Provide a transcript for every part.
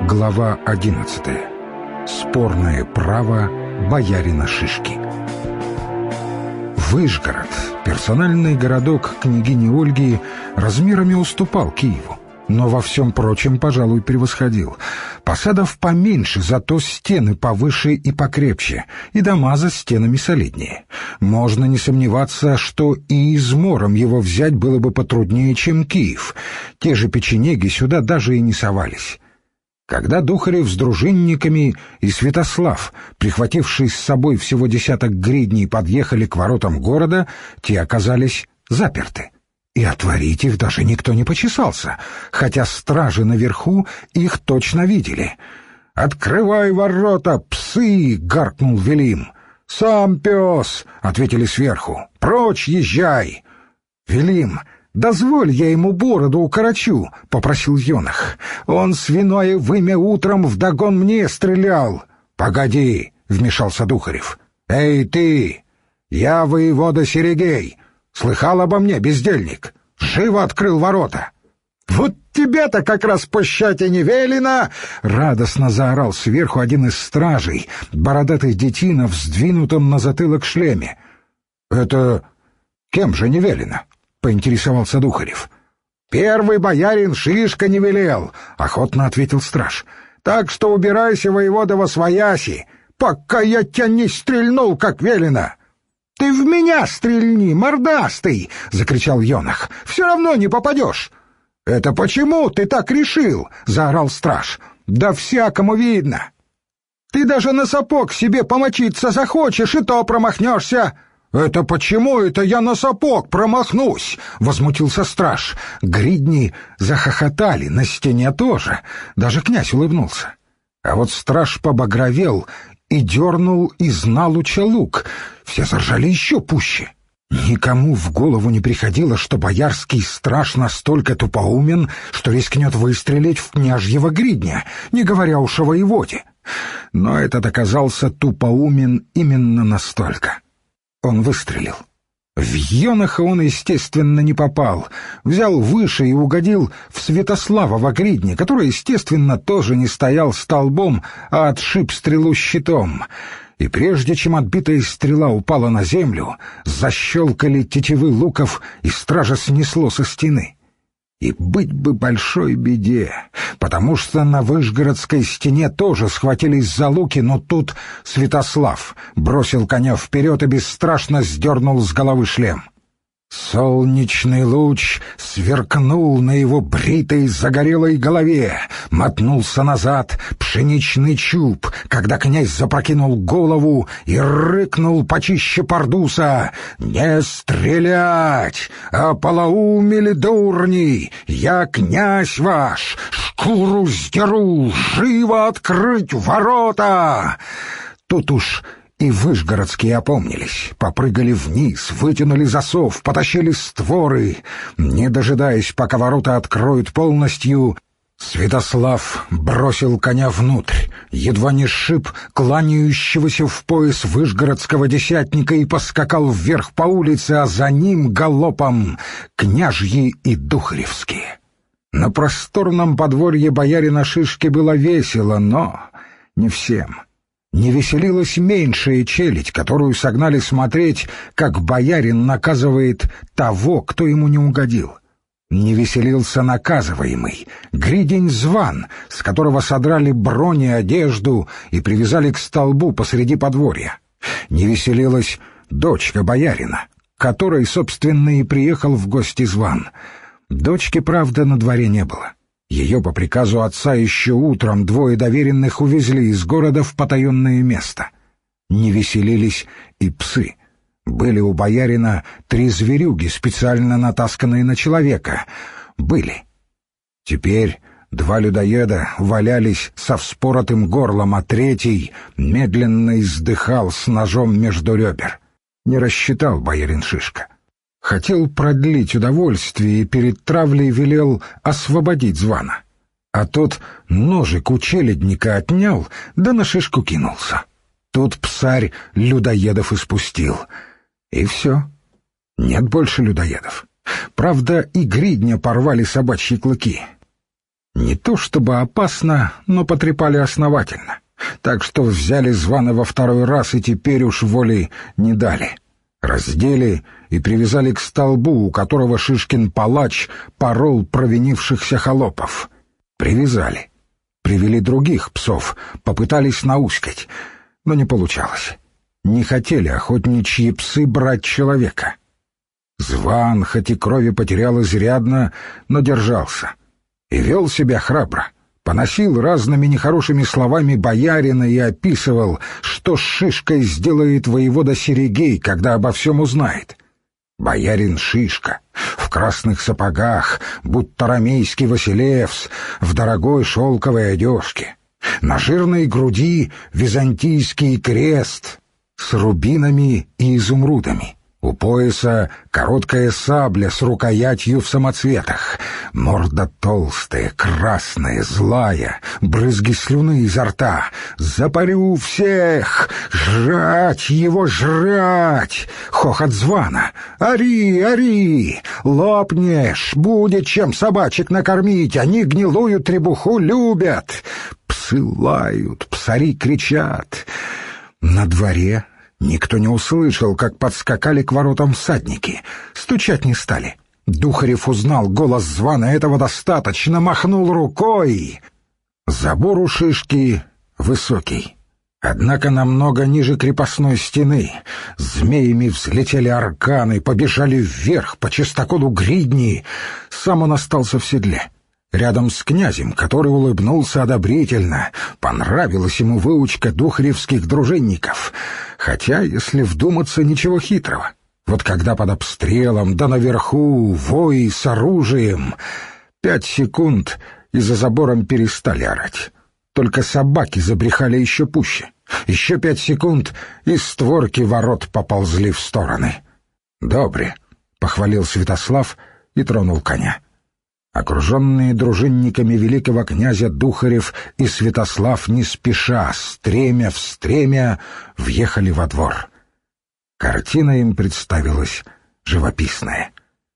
Глава 11. Спорное право боярина Шишки. Выжгород, персональный городок княгини Ольги, размерами уступал Киеву, но во всем прочем, пожалуй, превосходил. Посадов поменьше, зато стены повыше и покрепче, и дома за стенами солиднее. Можно не сомневаться, что и измором его взять было бы потруднее, чем Киев. Те же печенеги сюда даже и не совались. Когда Духарев с дружинниками и Святослав, прихвативший с собой всего 10 гридней, подъехали к воротам города, те оказались заперты. И отворить их даже никто не почесался, хотя стражи наверху их точно видели. «Открывай ворота, псы!» — гаркнул Велим. «Сам пес!» — ответили сверху. «Прочь езжай!» «Велим, дозволь я ему бороду укорочу», — попросил Йонах. «Он свиное вымя утром вдогон мне стрелял». «Погоди», — вмешался Духарев. «Эй, ты! Я воевода Серегей. Слыхал обо мне, бездельник? Живо открыл ворота!» «Вот тебя-то как раз пощать и не велено!» — радостно заорал сверху один из стражей, бородатый детина в сдвинутом на затылок шлеме. «Это кем же не велено?» — поинтересовался Духарев. «Первый боярин Шишка не велел», — охотно ответил страж. «Так что убирайся, воевода, восвояси, пока я тебя не стрельнул, как велено». «Ты в меня стрельни, мордастый!» — закричал Йонах. «Все равно не попадешь». «Это почему ты так решил?» — заорал страж. «Да всякому видно. Ты даже на сапог себе помочиться захочешь, и то промахнешься». «Это почему это я на сапог промахнусь?» — возмутился страж. Гридни захохотали, на стене тоже. Даже князь улыбнулся. А вот страж побагровел и дернул из налуча лук. Все заржали еще пуще. Никому в голову не приходило, что боярский страж настолько тупоумен, что рискнет выстрелить в княжьего гридня, не говоря уж о воеводе. Но этот оказался тупоумен именно настолько. Он выстрелил. В Йонаха он, естественно, не попал. Взял выше и угодил в Святославова гридня, который, естественно, тоже не стоял столбом, а отшиб стрелу щитом. И прежде чем отбитая стрела упала на землю, защелкали тетивы луков, и стража снесло со стены. И быть бы большой беде, потому что на Выжгородской стене тоже схватились за луки, но тут Святослав бросил коня вперед и бесстрашно сдернул с головы шлем. Солнечный луч сверкнул на его бритой загорелой голове, мотнулся назад пшеничный чуб, когда князь запрокинул голову и рыкнул почище Пардуса: «Не стрелять! Ополоумели дурни! Я князь ваш! Шкуру сдеру! Живо открыть ворота!» Тут уж и выжгородские опомнились, попрыгали вниз, вытянули засов, потащили створы. Не дожидаясь, пока ворота откроют полностью, Святослав бросил коня внутрь, едва не сшиб кланяющегося в пояс выжгородского десятника и поскакал вверх по улице, а за ним галопом княжьи и духаревские. На просторном подворье боярина Шишки было весело, но не всем. Не веселилась меньшая челядь, которую согнали смотреть, как боярин наказывает того, кто ему не угодил. Не веселился наказываемый, гридень Зван, с которого содрали бронь и одежду и привязали к столбу посреди подворья. Не веселилась дочка боярина, к которой, собственно, и приехал в гости Зван. Дочки, правда, на дворе не было. Ее по приказу отца еще утром 2 доверенных увезли из города в потаенное место. Не веселились и псы. Были у боярина 3 зверюги, специально натасканные на человека. Были. Теперь 2 людоеда валялись со вспоротым горлом, а 3 медленно издыхал с ножом между ребер. Не рассчитал боярин Шишка. Хотел продлить удовольствие и перед травлей велел освободить Звана. А тот ножик у челядника отнял, да на Шишку кинулся. Тут псарь людоедов испустил. И все. Нет больше людоедов. Правда, и гридня порвали собачьи клыки. Не то чтобы опасно, но потрепали основательно. Так что взяли Звана второй раз и теперь уж воли не дали. Раздели и привязали к столбу, у которого Шишкин палач порол провинившихся холопов. Привязали. Привели других псов, попытались науськать, но не получалось. Не хотели охотничьи псы брать человека. Зван, хоть и крови потерял изрядно, но держался. И вел себя храбро. Поносил разными нехорошими словами боярина и описывал, что с Шишкой сделает воевода Серегей, когда обо всем узнает. Боярин Шишка в красных сапогах, будто ромейский Василевс, в дорогой шелковой одежке. На жирной груди византийский крест с рубинами и изумрудами. У пояса короткая сабля с рукоятью в самоцветах. Морда толстая, красная, злая, брызги слюны изо рта. «Запарю всех! Жрать его, жрать!» Хохот Звана. «Ори, ори! Лопнешь! Будет чем собачек накормить! Они гнилую требуху любят!» Псы лают, псари кричат. На дворе никто не услышал, как подскакали к воротам всадники. Стучать не стали. Духарев узнал голос Звана, этого достаточно, махнул рукой. Забор у Шишки высокий, однако намного ниже крепостной стены. Змеями взлетели арканы, побежали вверх по чистоколу гридни. Сам он остался в седле. Рядом с князем, который улыбнулся одобрительно. Понравилась ему выучка духаревских дружинников. Хотя, если вдуматься, ничего хитрого. Вот когда под обстрелом, да наверху, вои с оружием, 5 секунд и за забором перестали орать. Только собаки забрехали еще пуще. Еще 5 секунд, и створки ворот поползли в стороны. «Добре», — похвалил Святослав и тронул коня. Окруженные дружинниками великого князя Духарев и Святослав не спеша, стремя в стремя, въехали во двор. Картина им представилась живописная.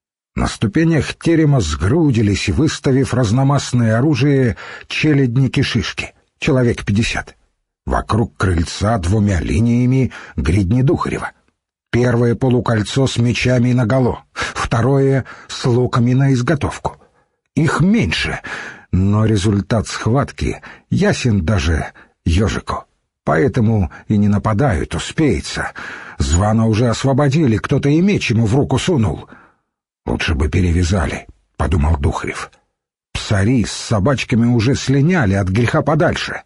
На ступенях терема сгрудились, выставив разномастное оружие, челядники Шишки, человек 50. Вокруг крыльца 2 линиями гридни Духарева. Первое полукольцо с мечами наголо, второе с луками на изготовку. Их меньше, но результат схватки ясен даже ежику. Поэтому и не нападают, успеется. Звана уже освободили, кто-то и меч ему в руку сунул. «Лучше бы перевязали», — подумал Духарев. «Псари с собачками уже слиняли от греха подальше».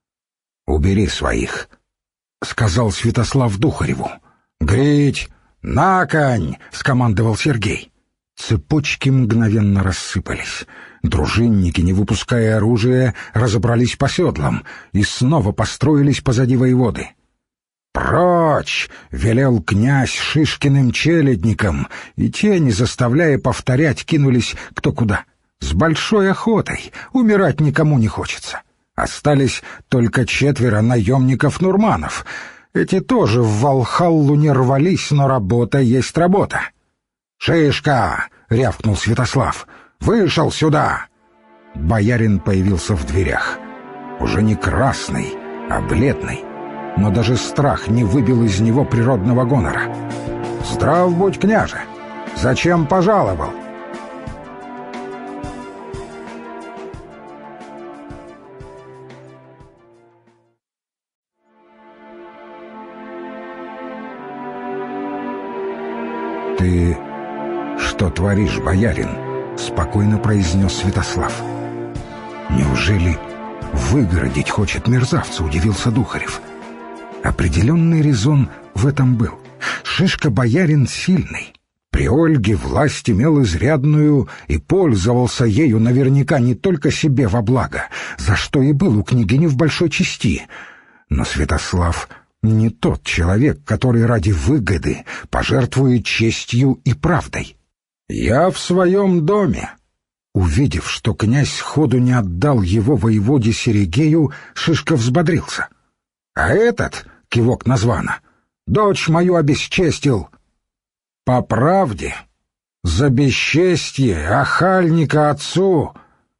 «Убери своих», — сказал Святослав Духареву. «Грить! На конь!» — скомандовал Сергей. Цепочки мгновенно рассыпались. Дружинники, не выпуская оружия, разобрались по седлам и снова построились позади воеводы. «Прочь!» — велел князь Шишкиным челядникам, и те, не заставляя повторять, кинулись кто куда. С большой охотой, умирать никому не хочется. Остались только 4 наемников-нурманов. Эти тоже в Валхаллу не рвались, но работа есть работа. «Шишка!» — рявкнул Святослав. «Вышел сюда!» Боярин появился в дверях. Уже не красный, а бледный. Но даже страх не выбил из него природного гонора. «Здрав будь, княже! Зачем пожаловал?» «Ты что творишь, боярин?» — спокойно произнес Святослав. «Неужели выгородить хочет мерзавца?» — удивился Духарев. Определенный резон в этом был. Шишка боярин сильный. При Ольге власть имел изрядную и пользовался ею наверняка не только себе во благо, за что и был у княгини в большой чести. Но Святослав не тот человек, который ради выгоды пожертвует честью и правдой. «Я в своем доме». Увидев, что князь сходу не отдал его воеводе Серегею, Шишка взбодрился. «А этот, — кивок на Звана, — дочь мою обесчестил». «По правде, за бесчестье охальника отцу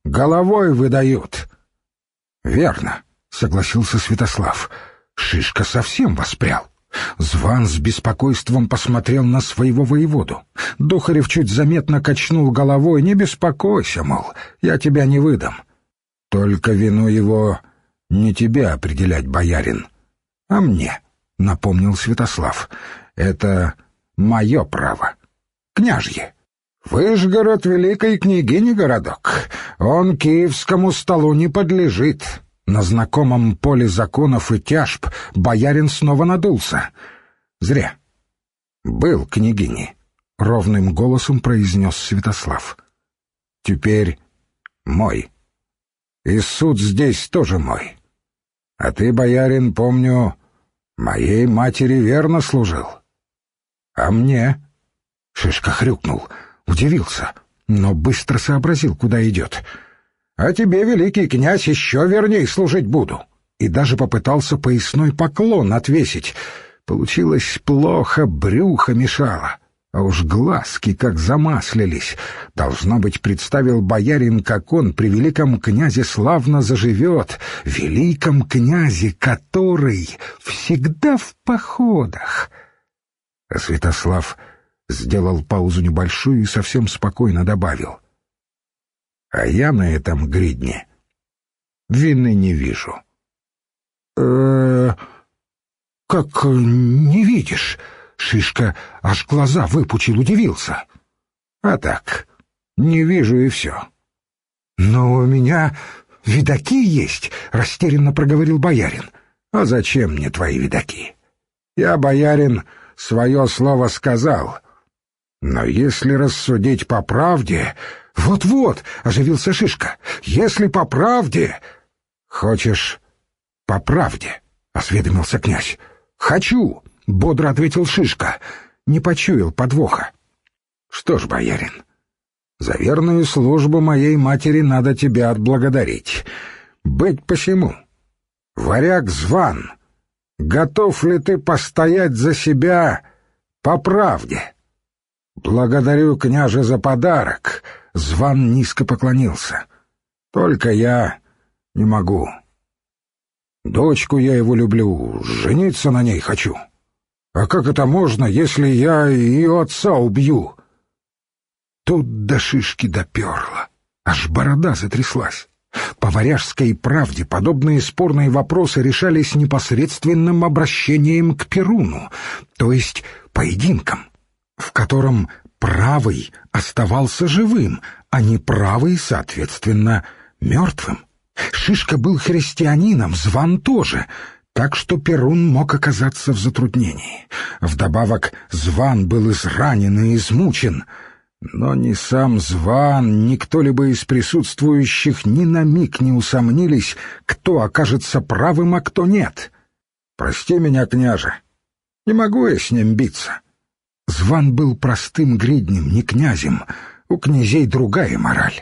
головой выдают». «Верно», — согласился Святослав. Шишка совсем воспрял. Зван с беспокойством посмотрел на своего воеводу. Духарев чуть заметно качнул головой. «Не беспокойся, мол, я тебя не выдам. Только вину его не тебе определять, боярин, а мне», — напомнил Святослав. «Это мое право, княжье. Выжгород великой княгини городок, он киевскому столу не подлежит». На знакомом поле законов и тяжб боярин снова надулся. «Зря. Был княгиней», — ровным голосом произнес Святослав. «Теперь мой. И суд здесь тоже мой. А ты, боярин, помню, моей матери верно служил. А мне?» Шишка хрюкнул, удивился, но быстро сообразил, куда идет. «А тебе, великий князь, еще верней служить буду». И даже попытался поясной поклон отвесить. Получилось плохо, брюхо мешало. А уж глазки как замаслились. Должно быть, представил боярин, как он при великом князе славно заживет. Великом князе, который всегда в походах. А Святослав сделал паузу небольшую и совсем спокойно добавил: «А я на этом гридне вины не вижу». «Как не видишь?» Шишка аж глаза выпучил, удивился. «А так, не вижу и все». «Но у меня видаки есть», — растерянно проговорил боярин. «А зачем мне твои видаки? Я, боярин, свое слово сказал. Но если рассудить по правде...» «Вот-вот», — оживился Шишка, — «если по правде...» «Хочешь по правде?» — осведомился князь. «Хочу», — бодро ответил Шишка, не почуял подвоха. «Что ж, боярин, за верную службу моей матери надо тебя отблагодарить. Быть посему. Варяг Зван, готов ли ты постоять за себя по правде?» «Благодарю, княже, за подарок», — Зван низко поклонился. «Только я не могу. Дочку я его люблю, жениться на ней хочу. А как это можно, если я ее отца убью?» Тут до Шишки доперло, аж борода затряслась. По варяжской правде подобные спорные вопросы решались непосредственным обращением к Перуну, то есть поединком, в котором правый оставался живым, а неправый, соответственно, мертвым. Шишка был христианином, Зван тоже, так что Перун мог оказаться в затруднении. Вдобавок Зван был изранен и измучен, но ни сам Зван, ни кто-либо из присутствующих ни на миг не усомнились, кто окажется правым, а кто нет. «Прости меня, княже, не могу я с ним биться». Зван был простым гриднем, не князем. У князей другая мораль.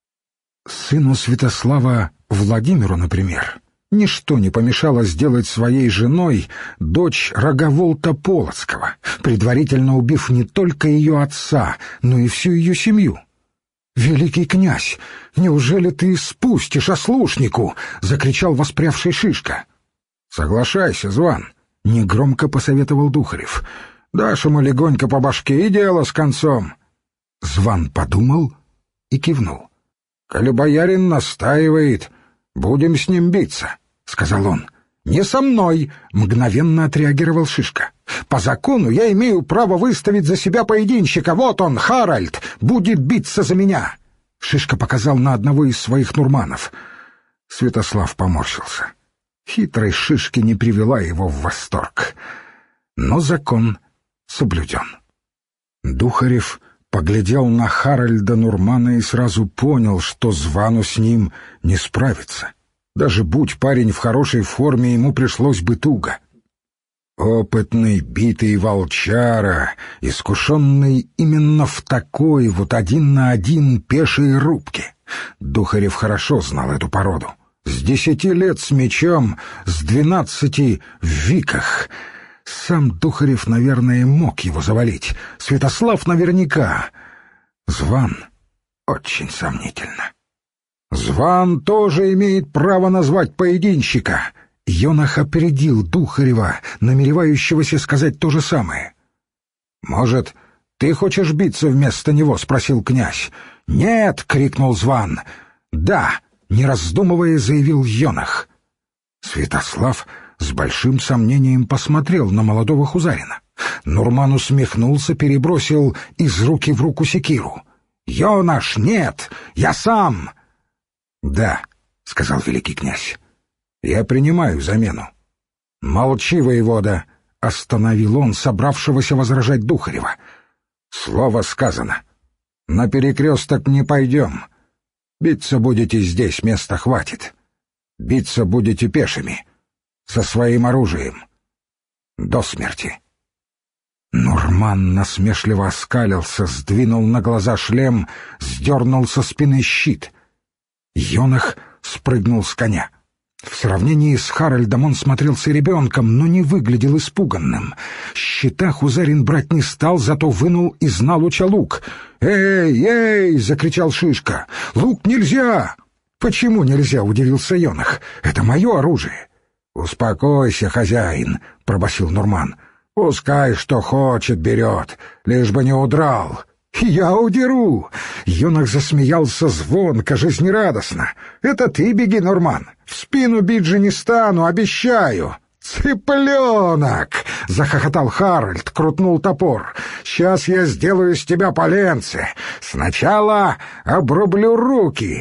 Сыну Святослава, Владимиру, например, ничто не помешало сделать своей женой дочь Роговолта Полоцкого, предварительно убив не только ее отца, но и всю ее семью. «Великий князь, неужели ты спустишь ослушнику?» — закричал воспрявший Шишка. «Соглашайся, Зван», — негромко посоветовал Духарев. «Дашь ему легонько по башке, и дело с концом». Зван подумал и кивнул. «Коли боярин настаивает, будем с ним биться», — сказал он. «Не со мной», — мгновенно отреагировал Шишка. «По закону я имею право выставить за себя поединщика. Вот он, Харальд, будет биться за меня». Шишка показал на одного из своих нурманов. Святослав поморщился. Хитрость Шишки не привела его в восторг. Но закон соблюден. Духарев поглядел на Харальда Нурмана и сразу понял, что Звану с ним не справиться. Даже будь парень в хорошей форме, ему пришлось бы туго. Опытный, битый волчара, искушенный именно в такой вот один на один пешей рубке. Духарев хорошо знал эту породу. С 10 лет с мечом, с 12 в виках. Сам Духарев, наверное, мог его завалить. Святослав наверняка. Зван очень сомнительно. Зван тоже имеет право назвать поединщика». Йонах опередил Духарева, намеревающегося сказать то же самое. «Может, ты хочешь биться вместо него?» — спросил князь. «Нет!» — крикнул Зван. «Да!» — не раздумывая, заявил Йонах. Святослав с большим сомнением посмотрел на молодого хузарина. Нурман усмехнулся, перебросил из руки в руку секиру. «Йонаш, нет! Я сам!» «Да», — сказал великий князь, — «я принимаю замену». «Молчи, воевода», — остановил он собравшегося возражать Духарева. «Слово сказано. На перекресток не пойдем. Биться будете здесь, места хватит. Биться будете пешими, со своим оружием. До смерти». Нурман насмешливо оскалился, сдвинул на глаза шлем, сдернул со спины щит. Йонах спрыгнул с коня. В сравнении с Харальдом он смотрелся ребенком, но не выглядел испуганным. Щита хузарин брать не стал, зато вынул из налуча лук. «Эй, эй!» — закричал Шишка. «Лук нельзя!» «Почему нельзя?» — удивился Йонах. «Это мое оружие». «Успокойся, хозяин!» — пробасил Нурман. «Пускай что хочет берет, лишь бы не удрал». «Я удеру!» Йонах засмеялся звонко, жизнерадостно. «Это ты беги, Нурман. В спину бить же не стану, обещаю». «Цыпленок!» — захохотал Харальд, крутнул топор. «Сейчас я сделаю из тебя поленце. Сначала обрублю руки».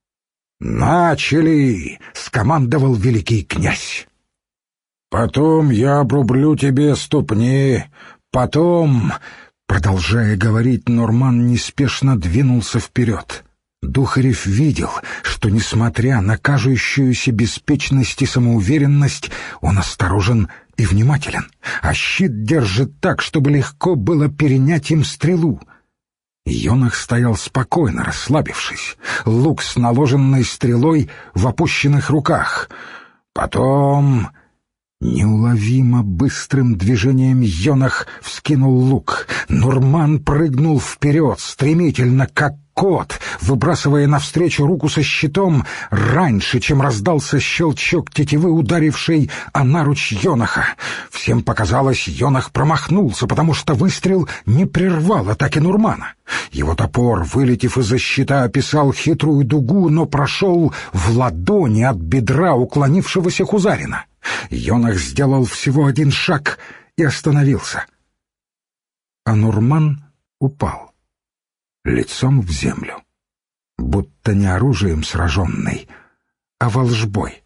«Начали!» — скомандовал великий князь. «Потом я обрублю тебе ступни, потом...» Продолжая говорить, Нурман неспешно двинулся вперед. Духарев видел, что, несмотря на кажущуюся беспечность и самоуверенность, он осторожен и внимателен, а щит держит так, чтобы легко было перенять им стрелу. Йонах стоял спокойно, расслабившись, лук с наложенной стрелой в опущенных руках. Потом... Неуловимо быстрым движением Йонах вскинул лук. Нурман прыгнул вперед, стремительно, как кот, выбрасывая навстречу руку со щитом раньше, чем раздался щелчок тетивы, ударившей о наруч Йонаха. Всем показалось, Йонах промахнулся, потому что выстрел не прервал атаки Нурмана. Его топор, вылетев из-за щита, описал хитрую дугу, но прошел в ладони от бедра уклонившегося хузарина. Йонах сделал всего один шаг и остановился. А Нурман упал лицом в землю, будто не оружием сраженный, а волжбой.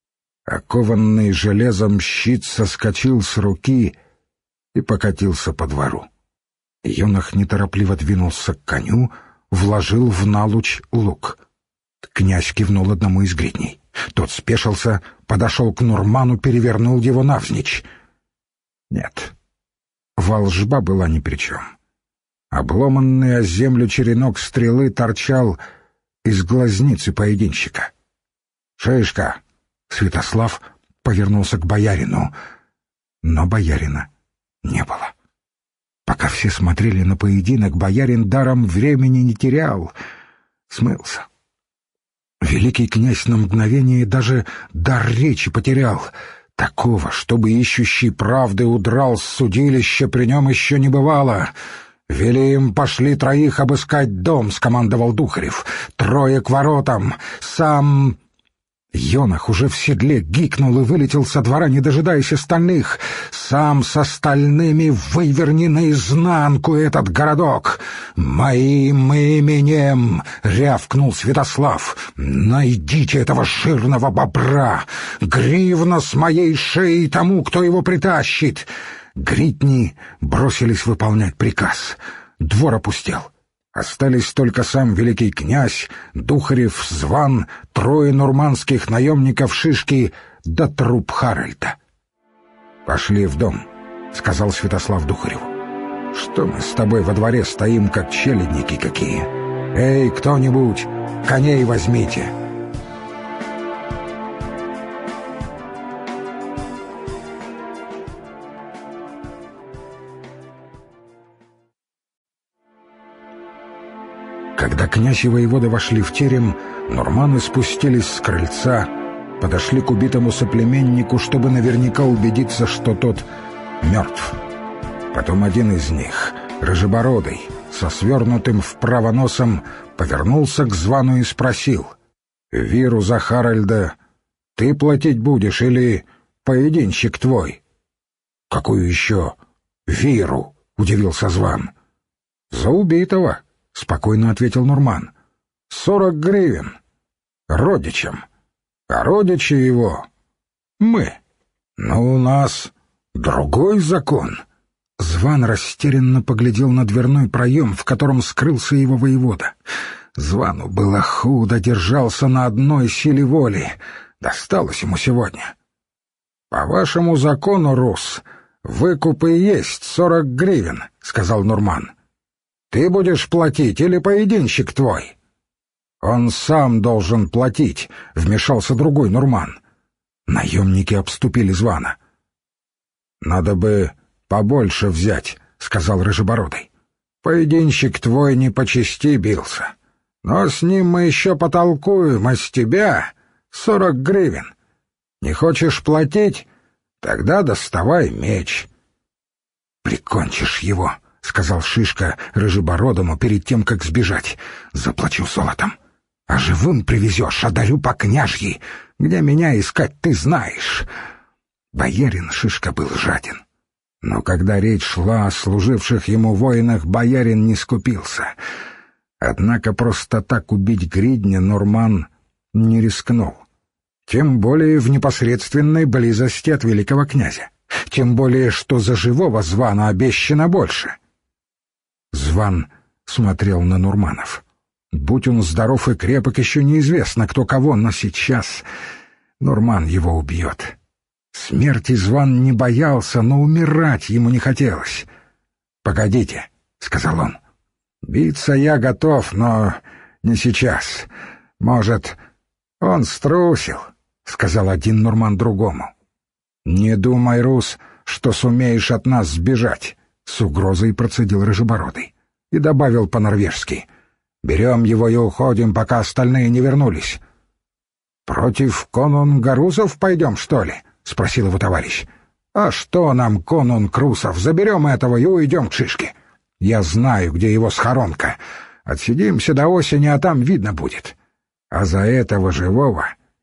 Окованный железом щит соскочил с руки и покатился по двору. Йонах неторопливо двинулся к коню, вложил в налуч лук. Князь кивнул одному из гридней. Тот спешился, подошел к Нурману, перевернул его навзничь. Нет, волжба была ни при чем. Обломанный о землю черенок стрелы торчал из глазницы поединщика. «Шишка!» — Святослав повернулся к боярину, но боярина не было. Пока все смотрели на поединок, боярин даром времени не терял, смылся. Великий князь на мгновение даже дар речи потерял. Такого, чтобы ищущий правды удрал с судилища, при нем еще не бывало. «Вели им, пошли троих обыскать дом», — скомандовал Духарев. «Трое к воротам. Сам...» Йонах уже в седле гикнул и вылетел со двора, не дожидаясь остальных. «Сам с остальными выверни наизнанку этот городок!» «Моим именем!» — рявкнул Святослав. «Найдите этого жирного бобра! Гривна с моей шеи тому, кто его притащит!» Гридни бросились выполнять приказ. Двор опустел. Остались только сам великий князь, Духарев, Зван, трое нурманских наемников Шишки да труп Харальда. «Пошли в дом», — сказал Святослав Духареву. «Что мы с тобой во дворе стоим, как челядники какие? Эй, кто-нибудь, коней возьмите!» Когда Князь и воевода вошли в терем, нурманы спустились с крыльца, подошли к убитому соплеменнику, чтобы наверняка убедиться, что тот мертв. Потом один из них, рыжебородый, со свернутым вправо носом, повернулся к Звану и спросил: «Виру за Харальда ты платить будешь или поединщик твой?» «Какую еще виру?» — удивился Зван. «За убитого», — спокойно ответил Нурман. 40 гривен. Родичам. А родичи его — мы. Но у нас другой закон». Зван растерянно поглядел на дверной проем, в котором скрылся его воевода. Звану было худо, держался на одной силе воли. Досталось ему сегодня. «По вашему закону, Рус, выкуп и есть 40 гривен», — сказал Нурман. «Ты будешь платить или поединщик твой?» «Он сам должен платить», — вмешался другой Нурман. Наемники обступили Звана. «Надо бы побольше взять», — сказал Рыжебородый. «Поединщик твой не по чести бился. Но с ним мы еще потолкуем, а с тебя 40 гривен. Не хочешь платить? Тогда доставай меч». «Прикончишь его», — сказал Шишка Рыжебородому перед тем, как сбежать. «Заплачу золотом. А живым привезешь, одарю по княжьи. Где меня искать, ты знаешь». Боярин Шишка был жаден. Но когда речь шла о служивших ему воинах, боярин не скупился. Однако просто так убить Гридня Нурман не рискнул. Тем более в непосредственной близости от великого князя. Тем более, что за живого Звана обещано больше. Зван смотрел на Нурманов. Будь он здоров и крепок, еще неизвестно, кто кого, но сейчас Нурман его убьет. Смерти Зван не боялся, но умирать ему не хотелось. «Погодите», — сказал он. «Биться я готов, но не сейчас. Может, он струсил», — сказал один Нурман другому. «Не думай, Рус, что сумеешь от нас сбежать», — с угрозой процедил Рыжебородый. И добавил по-норвежски: «Берем его и уходим, пока остальные не вернулись». «Против конунгарусов пойдем, что ли?» — спросил его товарищ. «А что нам, конунг-русов? Заберем этого и уйдем к Шишке. Я знаю, где его схоронка. Отсидимся до осени, а там видно будет. А за этого живого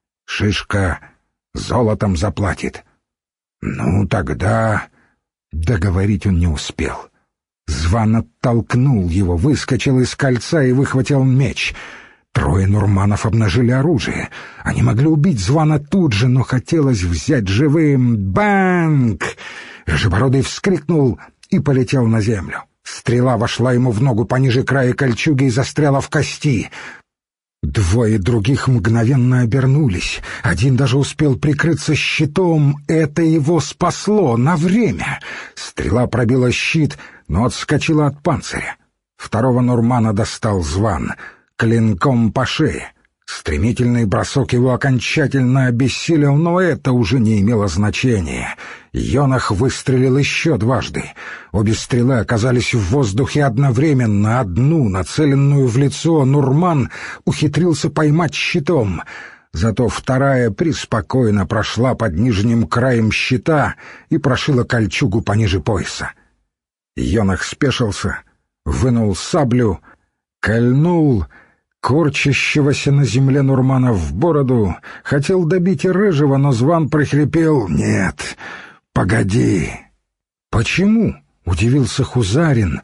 Шишка золотом заплатит». «Ну, тогда...» Договорить он не успел. Зван оттолкнул его, выскочил из кольца и выхватил меч. Трое нурманов обнажили оружие. Они могли убить Звана тут же, но хотелось взять живым. «Банк!» Рыжебородый вскрикнул и полетел на землю. Стрела вошла ему в ногу пониже края кольчуги и застряла в кости. Двое других мгновенно обернулись. Один даже успел прикрыться щитом. Это его спасло на время. Стрела пробила щит, но отскочила от панциря. Второго нурмана достал Зван клинком по шее. Стремительный бросок его окончательно обессилел, но это уже не имело значения. Йонах выстрелил еще дважды. Обе стрелы оказались в воздухе одновременно. Одну, нацеленную в лицо, Нурман ухитрился поймать щитом. Зато вторая преспокойно прошла под нижним краем щита и прошила кольчугу пониже пояса. Йонах спешился, вынул саблю, кольнул корчащегося на земле Нурмана в бороду, хотел добить и рыжего, но Зван прохрипел: «Нет, погоди». «Почему?» — удивился Хузарин,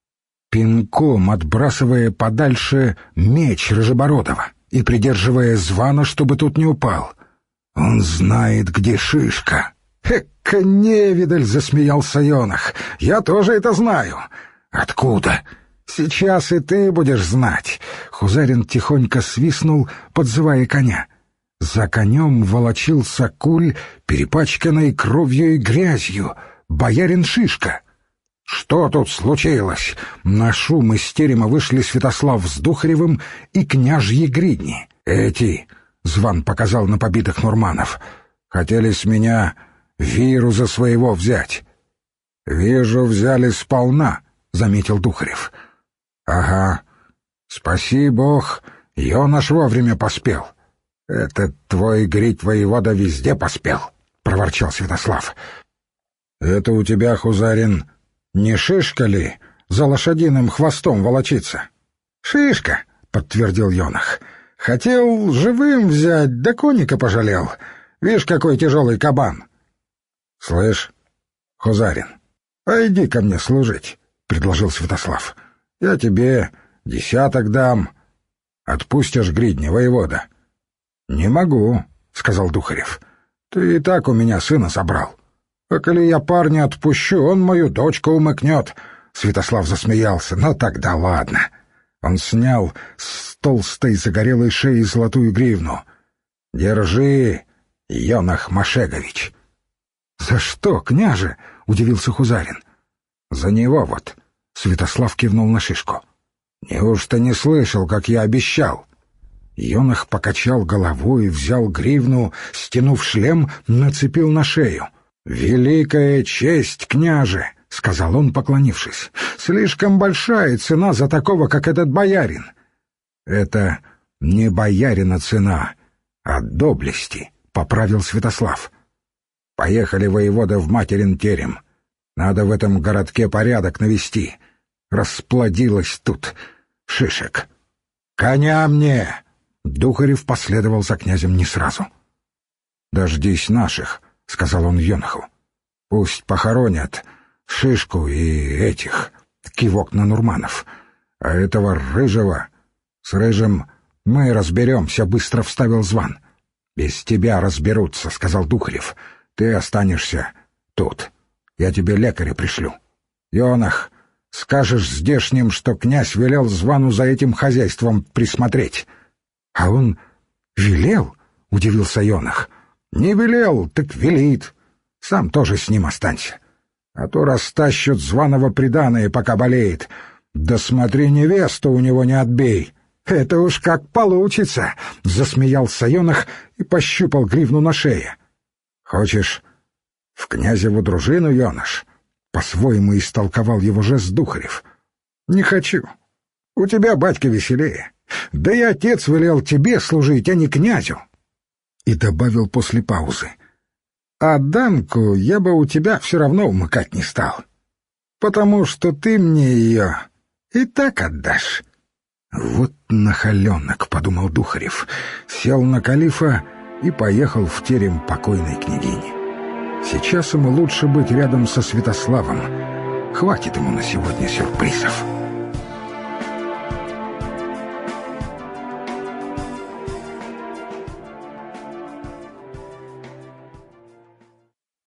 пинком отбрасывая подальше меч Рыжебородова и придерживая Звана, чтобы тот не упал. «Он знает, где Шишка». «Эка невидаль!» — засмеялся Йонах. «Я тоже это знаю». «Откуда?» «Сейчас и ты будешь знать». Хузарин тихонько свистнул, подзывая коня. За конем волочился куль, перепачканный кровью и грязью. Боярин Шишка. «Что тут случилось?» На шум из терема вышли Святослав с Духаревым и княжьи Гридни. «Эти», — Зван показал на побитых нурманов, — «хотели с меня виру за своего взять». «Вижу, взяли сполна», — заметил Духарев. «Ага, Спаси Бог, Йонаш вовремя поспел. Этот твой грить воевода везде поспел, — проворчал Святослав. Это у тебя, Хузарин, не шишка ли за лошадиным хвостом волочиться? Шишка, — подтвердил Йонах. Хотел живым взять, да коника пожалел. Вишь, какой тяжелый кабан. Слышь, Хузарин, пойди ко мне служить, — предложил Святослав. Я тебе 10 дам. Отпустишь гридня, воевода? Не могу, — сказал Духарев. Ты и так у меня сына собрал. А коли я парня отпущу, он мою дочку умыкнет. Святослав засмеялся. Ну тогда ладно. Он снял с толстой загорелой шеи золотую гривну. Держи, Йонах Машегович. За что, княже? — удивился Хузарин. За него вот. Святослав кивнул на шишку. Неужто не слышал, как я обещал? Йонах покачал головой, взял гривну, стянув шлем, нацепил на шею. «Великая честь, княже!» — сказал он, поклонившись. «Слишком большая цена за такого, как этот боярин». «Это не боярина цена, а доблести», — поправил Святослав. «Поехали, воевода, в материн терем. Надо в этом городке порядок навести. Расплодилось тут шишек». «Коня мне!» Духарев последовал за князем не сразу. «Дождись наших», — сказал он Йонаху. «Пусть похоронят шишку и этих», — кивок на Нурманов. «А этого рыжего с рыжим мы разберемся», — быстро вставил Зван. «Без тебя разберутся», — сказал Духарев. «Ты останешься тут. Я тебе лекаря пришлю. Йонах, скажешь здешним, что князь велел Звану за этим хозяйством присмотреть». «А он велел?» — удивился Йонах. «Не велел, так велит. Сам тоже с ним останься. А то растащат Званого приданое, пока болеет. Да смотри, невесту у него не отбей». «Это уж как получится!» — засмеялся Йонах и пощупал гривну на шее. «Хочешь в князеву дружину, Йонаш?» — по-своему истолковал его жест Духарев. «Не хочу. У тебя, батька, веселее. Да и отец велел тебе служить, а не князю». И добавил после паузы. «А Данку я бы у тебя все равно умыкать не стал, потому что ты мне ее и так отдашь». «Вот нахаленок», — подумал Духарев, сел на калифа и поехал в терем покойной княгини. Сейчас ему лучше быть рядом со Святославом. Хватит ему на сегодня сюрпризов.